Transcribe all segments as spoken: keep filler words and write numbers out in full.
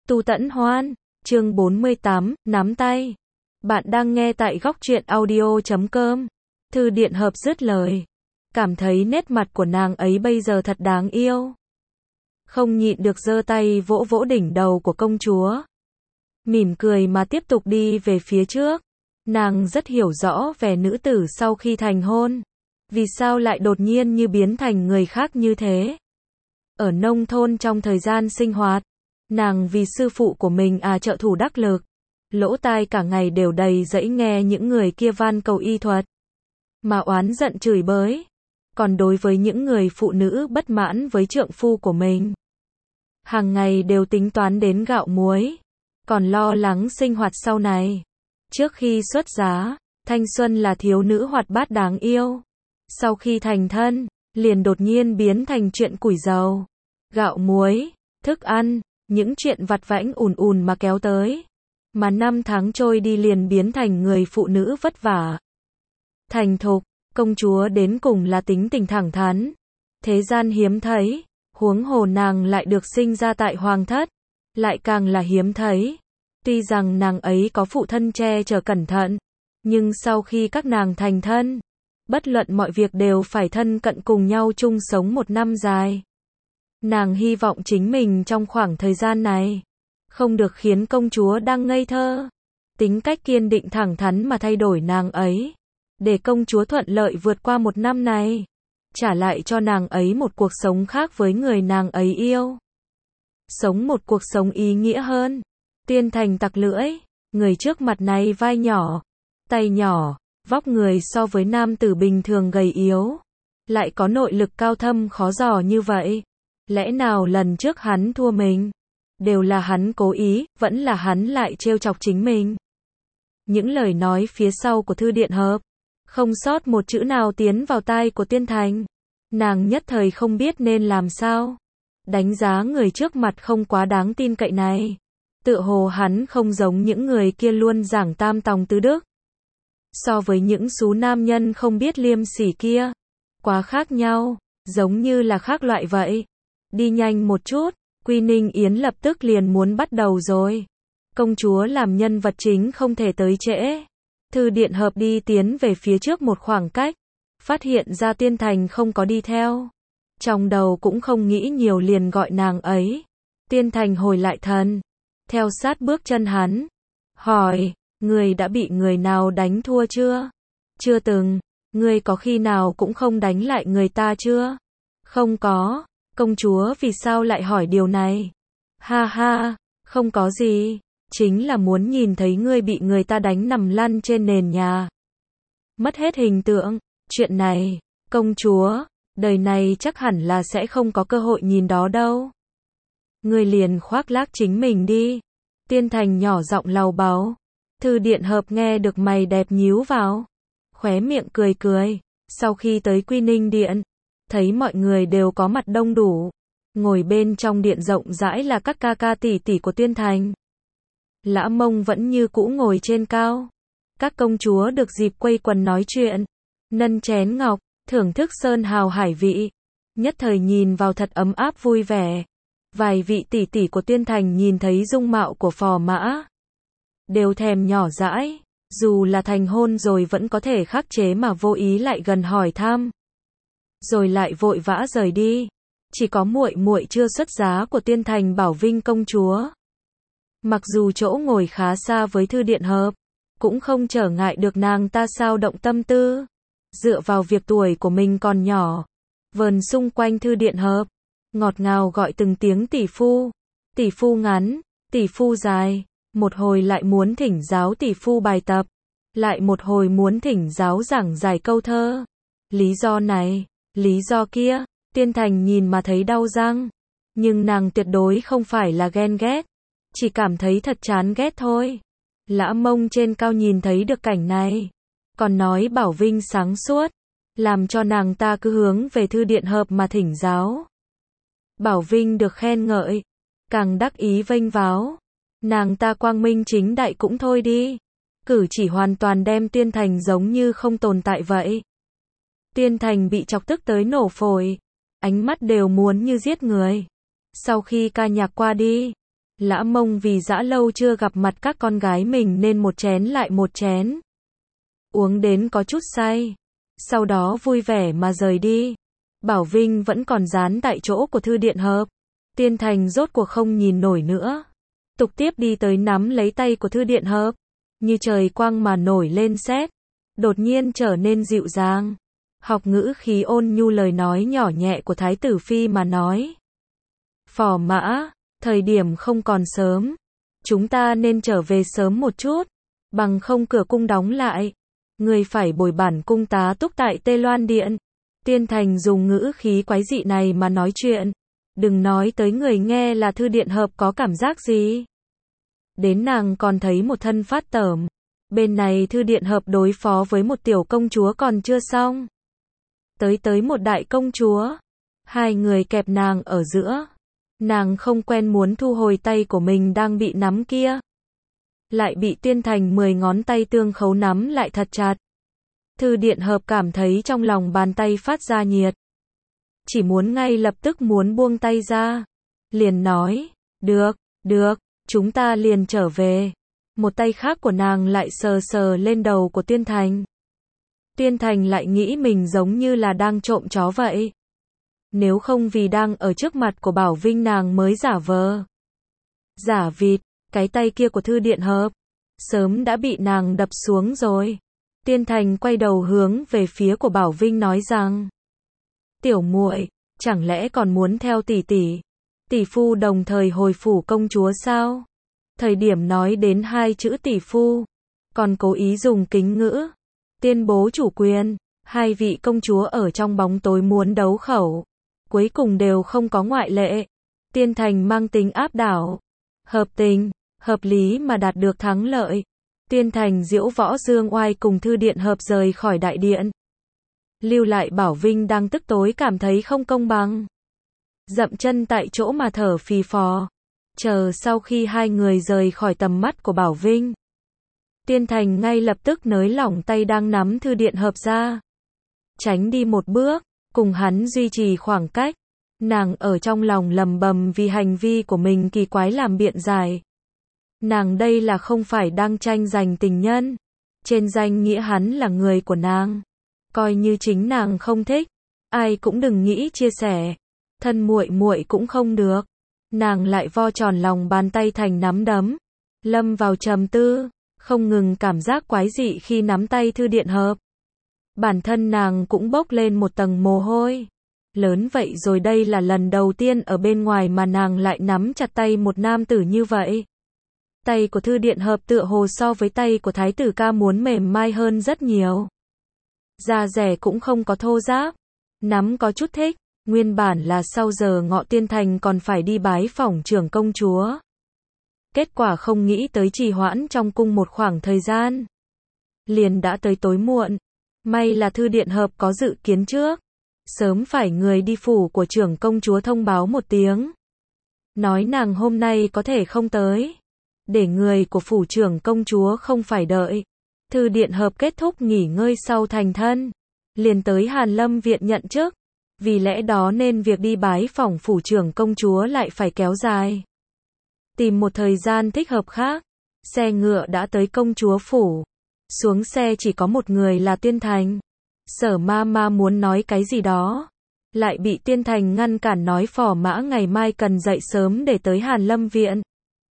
Tu Tẫn Hoan, chương bốn mươi tám, nắm tay. Bạn đang nghe tại góc truyện audio chấm com. Thư Điện Hợp dứt lời. Cảm thấy nét mặt của nàng ấy bây giờ thật đáng yêu. Không nhịn được giơ tay vỗ vỗ đỉnh đầu của công chúa. Mỉm cười mà tiếp tục đi về phía trước. Nàng rất hiểu rõ vẻ nữ tử sau khi thành hôn. Vì sao lại đột nhiên như biến thành người khác như thế? Ở nông thôn trong thời gian sinh hoạt, nàng vì sư phụ của mình à trợ thủ đắc lực, lỗ tai cả ngày đều đầy dẫy nghe những người kia van cầu y thuật, mà oán giận chửi bới. Còn đối với những người phụ nữ bất mãn với trượng phu của mình, hàng ngày đều tính toán đến gạo muối, còn lo lắng sinh hoạt sau này. Trước khi xuất giá, thanh xuân là thiếu nữ hoạt bát đáng yêu. Sau khi thành thân, liền đột nhiên biến thành chuyện củi dầu, gạo muối, thức ăn, những chuyện vặt vãnh ùn ùn mà kéo tới. Mà năm tháng trôi đi liền biến thành người phụ nữ vất vả, thành thục. Công chúa đến cùng là tính tình thẳng thắn, thế gian hiếm thấy, huống hồ nàng lại được sinh ra tại hoàng thất, lại càng là hiếm thấy. Tuy rằng nàng ấy có phụ thân che chở cẩn thận, nhưng sau khi các nàng thành thân, bất luận mọi việc đều phải thân cận cùng nhau chung sống một năm dài. Nàng hy vọng chính mình trong khoảng thời gian này, không được khiến công chúa đang ngây thơ, tính cách kiên định thẳng thắn mà thay đổi nàng ấy, để công chúa thuận lợi vượt qua một năm này, trả lại cho nàng ấy một cuộc sống khác với người nàng ấy yêu. Sống một cuộc sống ý nghĩa hơn. Tiên Thành tặc lưỡi, người trước mặt này vai nhỏ, tay nhỏ, vóc người so với nam tử bình thường gầy yếu, lại có nội lực cao thâm khó dò như vậy. Lẽ nào lần trước hắn thua mình, đều là hắn cố ý, vẫn là hắn lại trêu chọc chính mình? Những lời nói phía sau của Thư Điện Hợp, không sót một chữ nào tiến vào tai của Tiên Thành. Nàng nhất thời không biết nên làm sao. Đánh giá người trước mặt không quá đáng tin cậy này. Tựa hồ hắn không giống những người kia luôn giảng tam tòng tứ đức. So với những số nam nhân không biết liêm sỉ kia, quá khác nhau, giống như là khác loại vậy. Đi nhanh một chút, Quy Ninh Yến lập tức liền muốn bắt đầu rồi. Công chúa làm nhân vật chính không thể tới trễ. Thư Điện Hợp đi tiến về phía trước một khoảng cách, phát hiện ra Tiên Thành không có đi theo. Trong đầu cũng không nghĩ nhiều liền gọi nàng ấy. Tiên Thành hồi lại thần, theo sát bước chân hắn, hỏi, người đã bị người nào đánh thua chưa? Chưa từng. Người có khi nào cũng không đánh lại người ta chưa? Không có. Công chúa vì sao lại hỏi điều này? Ha ha, không có gì, chính là muốn nhìn thấy ngươi bị người ta đánh nằm lăn trên nền nhà, mất hết hình tượng. Chuyện này, công chúa, đời này chắc hẳn là sẽ không có cơ hội nhìn đó đâu. Ngươi liền khoác lác chính mình đi. Tiên Thành nhỏ giọng lầu bầu. Thư Điện Hợp nghe được mày đẹp nhíu vào, khóe miệng cười cười. Sau khi tới Quy Ninh Điện, thấy mọi người đều có mặt đông đủ, ngồi bên trong điện rộng rãi là các ca ca tỷ tỷ của Tiên Thành. Lã Mông vẫn như cũ ngồi trên cao. Các công chúa được dịp quây quần nói chuyện, nâng chén ngọc, thưởng thức sơn hào hải vị, nhất thời nhìn vào thật ấm áp vui vẻ. Vài vị tỷ tỷ của Tiên Thành nhìn thấy dung mạo của phò mã, đều thèm nhỏ dãi, dù là thành hôn rồi vẫn có thể khắc chế mà vô ý lại gần hỏi thăm, rồi lại vội vã rời đi. Chỉ có muội muội chưa xuất giá của Tiên Thành Bảo Vinh công chúa, mặc dù chỗ ngồi khá xa với Thư Điện Hợp, cũng không trở ngại được nàng ta sao động tâm tư. Dựa vào việc tuổi của mình còn nhỏ, vờn xung quanh Thư Điện Hợp, ngọt ngào gọi từng tiếng tỷ phu, tỷ phu ngắn, tỷ phu dài, một hồi lại muốn thỉnh giáo tỷ phu bài tập, lại một hồi muốn thỉnh giáo giảng giải câu thơ. Lý do này, lý do kia, Tiên Thành nhìn mà thấy đau răng, nhưng nàng tuyệt đối không phải là ghen ghét, chỉ cảm thấy thật chán ghét thôi. Lã Mông trên cao nhìn thấy được cảnh này, còn nói Bảo Vinh sáng suốt, làm cho nàng ta cứ hướng về Thư Điện Hợp mà thỉnh giáo. Bảo Vinh được khen ngợi, càng đắc ý vênh váo. Nàng ta quang minh chính đại cũng thôi đi, cử chỉ hoàn toàn đem Tiên Thành giống như không tồn tại vậy. Tiên Thành bị chọc tức tới nổ phổi, ánh mắt đều muốn như giết người. Sau khi ca nhạc qua đi, Lã Mông vì đã lâu chưa gặp mặt các con gái mình nên một chén lại một chén. Uống đến có chút say. Sau đó vui vẻ mà rời đi. Bảo Vinh vẫn còn dán tại chỗ của Thư Điện Hợp. Tiên Thành rốt cuộc không nhìn nổi nữa. Tục tiếp đi tới nắm lấy tay của Thư Điện Hợp. Như trời quang mà nổi lên sét. Đột nhiên trở nên dịu dàng. Học ngữ khí ôn nhu lời nói nhỏ nhẹ của Thái tử Phi mà nói. Phò mã, thời điểm không còn sớm. Chúng ta nên trở về sớm một chút. Bằng không cửa cung đóng lại. Người phải bồi bản cung tá túc tại Tê Loan Điện. Tiên Thành dùng ngữ khí quái dị này mà nói chuyện. Đừng nói tới người nghe là Thư Điện Hợp có cảm giác gì. Đến nàng còn thấy một thân phát tởm. Bên này Thư Điện Hợp đối phó với một tiểu công chúa còn chưa xong. Tới tới một đại công chúa. Hai người kẹp nàng ở giữa. Nàng không quen muốn thu hồi tay của mình đang bị nắm kia. Lại bị Tiên Thành mười ngón tay tương khấu nắm lại thật chặt. Thư Điện Hợp cảm thấy trong lòng bàn tay phát ra nhiệt. Chỉ muốn ngay lập tức muốn buông tay ra. Liền nói, được, được, chúng ta liền trở về. Một tay khác của nàng lại sờ sờ lên đầu của Tiên Thành. Tiên Thành lại nghĩ mình giống như là đang trộm chó vậy. Nếu không vì đang ở trước mặt của Bảo Vinh nàng mới giả vờ. Giả vịt, cái tay kia của Thư Điện Hợp. Sớm đã bị nàng đập xuống rồi. Tiên Thành quay đầu hướng về phía của Bảo Vinh nói rằng. Tiểu muội, chẳng lẽ còn muốn theo tỷ tỷ? Tỷ phu đồng thời hồi phủ công chúa sao? Thời điểm nói đến hai chữ tỷ phu. Còn cố ý dùng kính ngữ. Tuyên bố chủ quyền. Hai vị công chúa ở trong bóng tối muốn đấu khẩu. Cuối cùng đều không có ngoại lệ. Tiên Thành mang tính áp đảo. Hợp tình, hợp lý mà đạt được thắng lợi. Tiên Thành diễu võ dương oai cùng Thư Điện Hợp rời khỏi đại điện. Lưu lại Bảo Vinh đang tức tối cảm thấy không công bằng. Dậm chân tại chỗ mà thở phì phò. Chờ sau khi hai người rời khỏi tầm mắt của Bảo Vinh. Tiên Thành ngay lập tức nới lỏng tay đang nắm Thư Điện Hợp ra. Tránh đi một bước, cùng hắn duy trì khoảng cách. Nàng ở trong lòng lầm bầm vì hành vi của mình kỳ quái làm biện giải. Nàng đây là không phải đang tranh giành tình nhân. Trên danh nghĩa hắn là người của nàng. Coi như chính nàng không thích, ai cũng đừng nghĩ chia sẻ. Thân muội muội cũng không được. Nàng lại vo tròn lòng bàn tay thành nắm đấm. Lâm vào trầm tư, không ngừng cảm giác quái dị khi nắm tay Thư Điện Hợp. Bản thân nàng cũng bốc lên một tầng mồ hôi. Lớn vậy rồi đây là lần đầu tiên ở bên ngoài mà nàng lại nắm chặt tay một nam tử như vậy. Tay của Thư Điện Hợp tựa hồ so với tay của Thái tử ca muốn mềm mai hơn rất nhiều. Da rẻ cũng không có thô ráp. Nắm có chút thích. Nguyên bản là sau giờ ngọ Tiên Thành còn phải đi bái phỏng trưởng công chúa. Kết quả không nghĩ tới trì hoãn trong cung một khoảng thời gian. Liền đã tới tối muộn. May là Thư Điện Hợp có dự kiến trước. Sớm phải người đi phủ của trưởng công chúa thông báo một tiếng. Nói nàng hôm nay có thể không tới. Để người của phủ trưởng công chúa không phải đợi. Thư Điện Hợp kết thúc nghỉ ngơi sau thành thân. Liền tới Hàn Lâm Viện nhận chức. Vì lẽ đó nên việc đi bái phỏng phủ trưởng công chúa lại phải kéo dài. Tìm một thời gian thích hợp khác. Xe ngựa đã tới công chúa phủ. Xuống xe chỉ có một người là Tiên Thành. Sở ma ma muốn nói cái gì đó. Lại bị Tiên Thành ngăn cản nói phò mã ngày mai cần dậy sớm để tới Hàn Lâm Viện.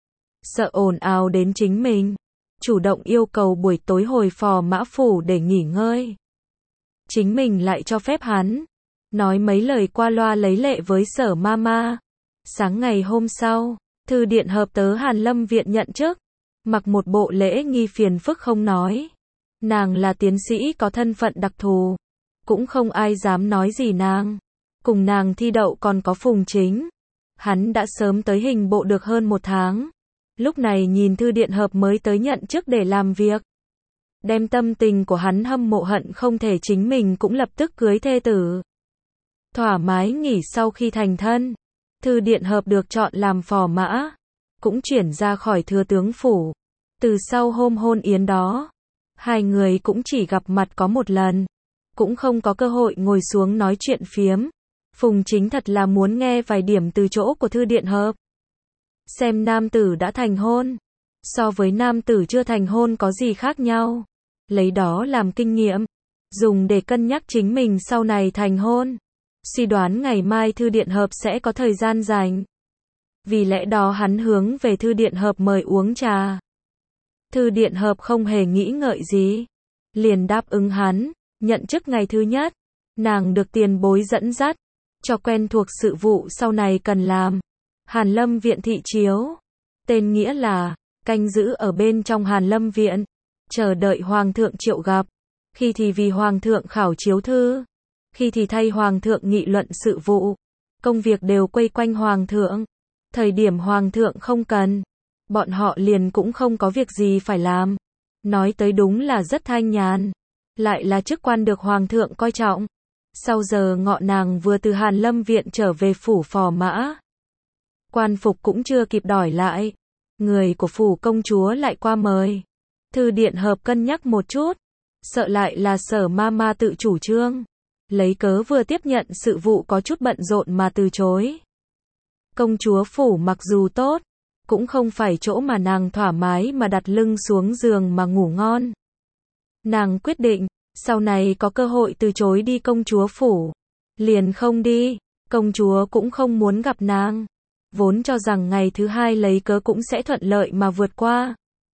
Sợ ồn ào đến chính mình. Chủ động yêu cầu buổi tối hồi phò mã phủ để nghỉ ngơi. Chính mình lại cho phép hắn. Nói mấy lời qua loa lấy lệ với sở ma ma. Sáng ngày hôm sau, Thư Điện Hợp tới Hàn Lâm Viện nhận chức. Mặc một bộ lễ nghi phiền phức không nói. Nàng là tiến sĩ có thân phận đặc thù. Cũng không ai dám nói gì nàng. Cùng nàng thi đậu còn có Phùng Chính. Hắn đã sớm tới hình bộ được hơn một tháng. Lúc này nhìn Thư Điện Hợp mới tới nhận chức để làm việc. Đem tâm tình của hắn hâm mộ hận không thể chính mình cũng lập tức cưới thê tử. Thoải mái nghỉ sau khi thành thân. Thư Điện Hợp được chọn làm phò mã. Cũng chuyển ra khỏi thừa tướng phủ. Từ sau hôm hôn yến đó. Hai người cũng chỉ gặp mặt có một lần. Cũng không có cơ hội ngồi xuống nói chuyện phiếm. Phùng Chính thật là muốn nghe vài điểm từ chỗ của Thư Điện Hợp. xem nam tử đã thành hôn, so với nam tử chưa thành hôn có gì khác nhau. Lấy đó làm kinh nghiệm, dùng để cân nhắc chính mình sau này thành hôn. Suy đoán ngày mai thư điện hợp sẽ có thời gian rảnh. Vì lẽ đó hắn hướng về thư điện hợp mời uống trà. Thư điện hợp không hề nghĩ ngợi gì, liền đáp ứng hắn. Nhận chức ngày thứ nhất, nàng được tiền bối dẫn dắt, cho quen thuộc sự vụ sau này cần làm. Hàn Lâm viện thị chiếu, tên nghĩa là canh giữ ở bên trong Hàn Lâm viện, chờ đợi hoàng thượng triệu gặp. Khi thì vì hoàng thượng khảo chiếu thư, khi thì thay hoàng thượng nghị luận sự vụ. Công việc đều quây quanh hoàng thượng. Thời điểm hoàng thượng không cần, bọn họ liền cũng không có việc gì phải làm. Nói tới đúng là rất thanh nhàn, lại là chức quan được hoàng thượng coi trọng. Sau giờ ngọ nàng vừa từ Hàn Lâm viện trở về phủ phò mã. Quan phục cũng chưa kịp đòi lại, người của phủ công chúa lại qua mời. Thư điện hợp cân nhắc một chút, sợ lại là Sở ma ma tự chủ trương, lấy cớ vừa tiếp nhận sự vụ có chút bận rộn mà từ chối. Công chúa phủ mặc dù tốt, cũng không phải chỗ mà nàng thoải mái mà đặt lưng xuống giường mà ngủ ngon. Nàng quyết định, sau này có cơ hội từ chối đi công chúa phủ, liền không đi. Công chúa cũng không muốn gặp nàng, vốn cho rằng ngày thứ hai lấy cớ cũng sẽ thuận lợi mà vượt qua,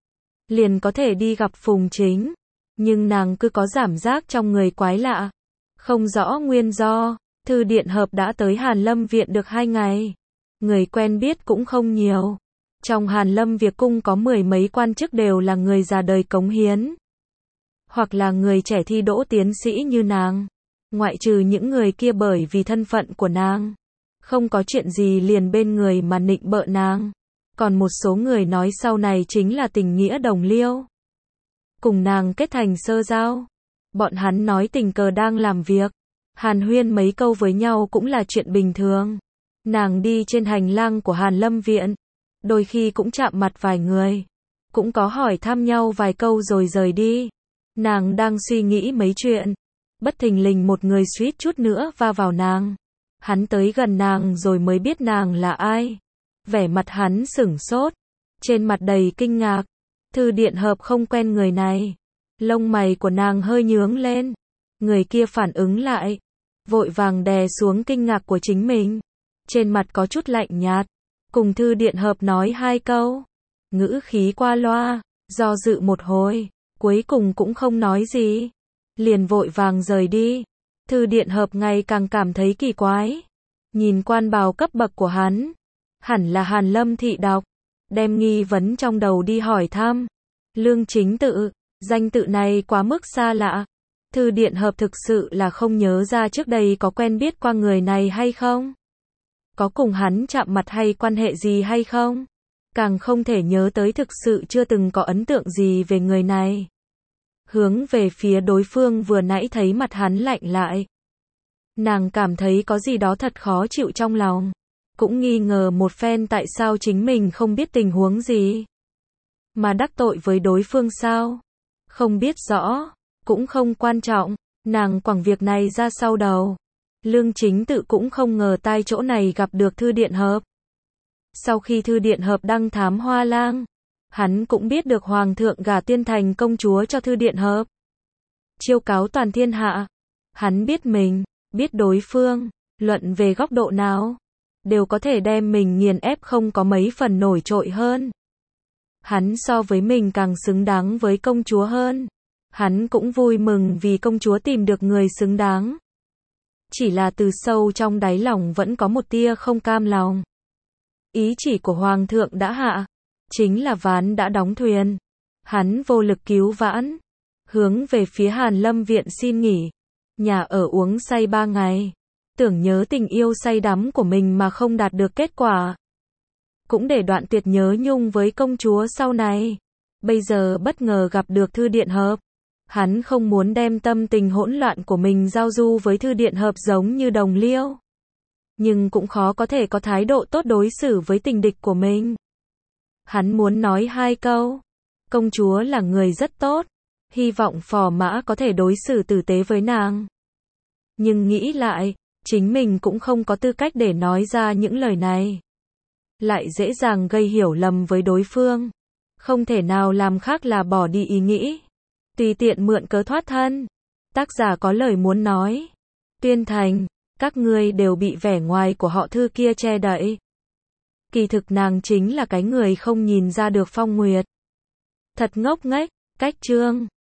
liền có thể đi gặp Phùng Chính. Nhưng nàng cứ có cảm giác trong người quái lạ, không rõ nguyên do. Thư điện hợp đã tới Hàn Lâm viện được hai ngày, người quen biết cũng không nhiều. Trong Hàn Lâm việc cung có mười mấy quan chức đều là người già đời cống hiến, hoặc là người trẻ thi đỗ tiến sĩ như nàng. Ngoại trừ những người kia bởi vì thân phận của nàng, không có chuyện gì liền bên người mà nịnh bợ nàng. Còn một số người nói sau này chính là tình nghĩa đồng liêu, cùng nàng kết thành sơ giao. Bọn hắn nói tình cờ đang làm việc, hàn huyên mấy câu với nhau cũng là chuyện bình thường. Nàng đi trên hành lang của Hàn Lâm viện, đôi khi cũng chạm mặt vài người, cũng có hỏi thăm nhau vài câu rồi rời đi. Nàng đang suy nghĩ mấy chuyện, bất thình lình một người suýt chút nữa va vào nàng. Hắn tới gần nàng rồi mới biết nàng là ai. Vẻ mặt hắn sửng sốt, trên mặt đầy kinh ngạc. Thư điện hợp không quen người này. Lông mày của nàng hơi nhướng lên. Người kia phản ứng lại, vội vàng đè xuống kinh ngạc của chính mình. Trên mặt có chút lạnh nhạt, cùng thư điện hợp nói hai câu, ngữ khí qua loa, do dự một hồi, cuối cùng cũng không nói gì, liền vội vàng rời đi. Thư điện hợp ngày càng cảm thấy kỳ quái, nhìn quan bào cấp bậc của hắn, hẳn là Hàn Lâm thị đọc, đem nghi vấn trong đầu đi hỏi thăm. Lương Chính Tự, danh tự này quá mức xa lạ. Thư điện hợp thực sự là không nhớ ra trước đây có quen biết qua người này hay không, có cùng hắn chạm mặt hay quan hệ gì hay không, càng không thể nhớ tới thực sự chưa từng có ấn tượng gì về người này. Hướng về phía đối phương vừa nãy thấy mặt hắn lạnh lại, nàng cảm thấy có gì đó thật khó chịu trong lòng, cũng nghi ngờ một phen tại sao chính mình không biết tình huống gì mà đắc tội với đối phương sao. Không biết rõ, cũng không quan trọng, nàng quẳng việc này ra sau đầu. Lương Chính Tự cũng không ngờ tai chỗ này gặp được thư điện hợp. Sau khi thư điện hợp đăng thám Hoa Lang, hắn cũng biết được hoàng thượng gả Tiên Thành công chúa cho thư điện hợp, chiêu cáo toàn thiên hạ. Hắn biết mình, biết đối phương, luận về góc độ nào, đều có thể đem mình nghiền ép không có mấy phần nổi trội hơn. Hắn so với mình càng xứng đáng với công chúa hơn. Hắn cũng vui mừng vì công chúa tìm được người xứng đáng. Chỉ là từ sâu trong đáy lòng vẫn có một tia không cam lòng. Ý chỉ của hoàng thượng đã hạ, chính là ván đã đóng thuyền. Hắn vô lực cứu vãn, hướng về phía Hàn Lâm viện xin nghỉ, nhà ở uống say ba ngày, tưởng nhớ tình yêu say đắm của mình mà không đạt được kết quả, cũng để đoạn tuyệt nhớ nhung với công chúa sau này. Bây giờ bất ngờ gặp được thư điện hợp, hắn không muốn đem tâm tình hỗn loạn của mình giao du với thư điện hợp giống như đồng liêu, nhưng cũng khó có thể có thái độ tốt đối xử với tình địch của mình. Hắn muốn nói hai câu, công chúa là người rất tốt, hy vọng phò mã có thể đối xử tử tế với nàng. Nhưng nghĩ lại, chính mình cũng không có tư cách để nói ra những lời này. lại dễ dàng gây hiểu lầm với đối phương. Không thể nào làm khác là bỏ đi ý nghĩ, tùy tiện mượn cớ thoát thân. Tác giả có lời muốn nói. Tuyên Thành, các ngươi đều bị vẻ ngoài của họ Thư kia che đậy. Kỳ thực nàng chính là cái người không nhìn ra được Phong Nguyệt. Thật ngốc nghếch, cách chương.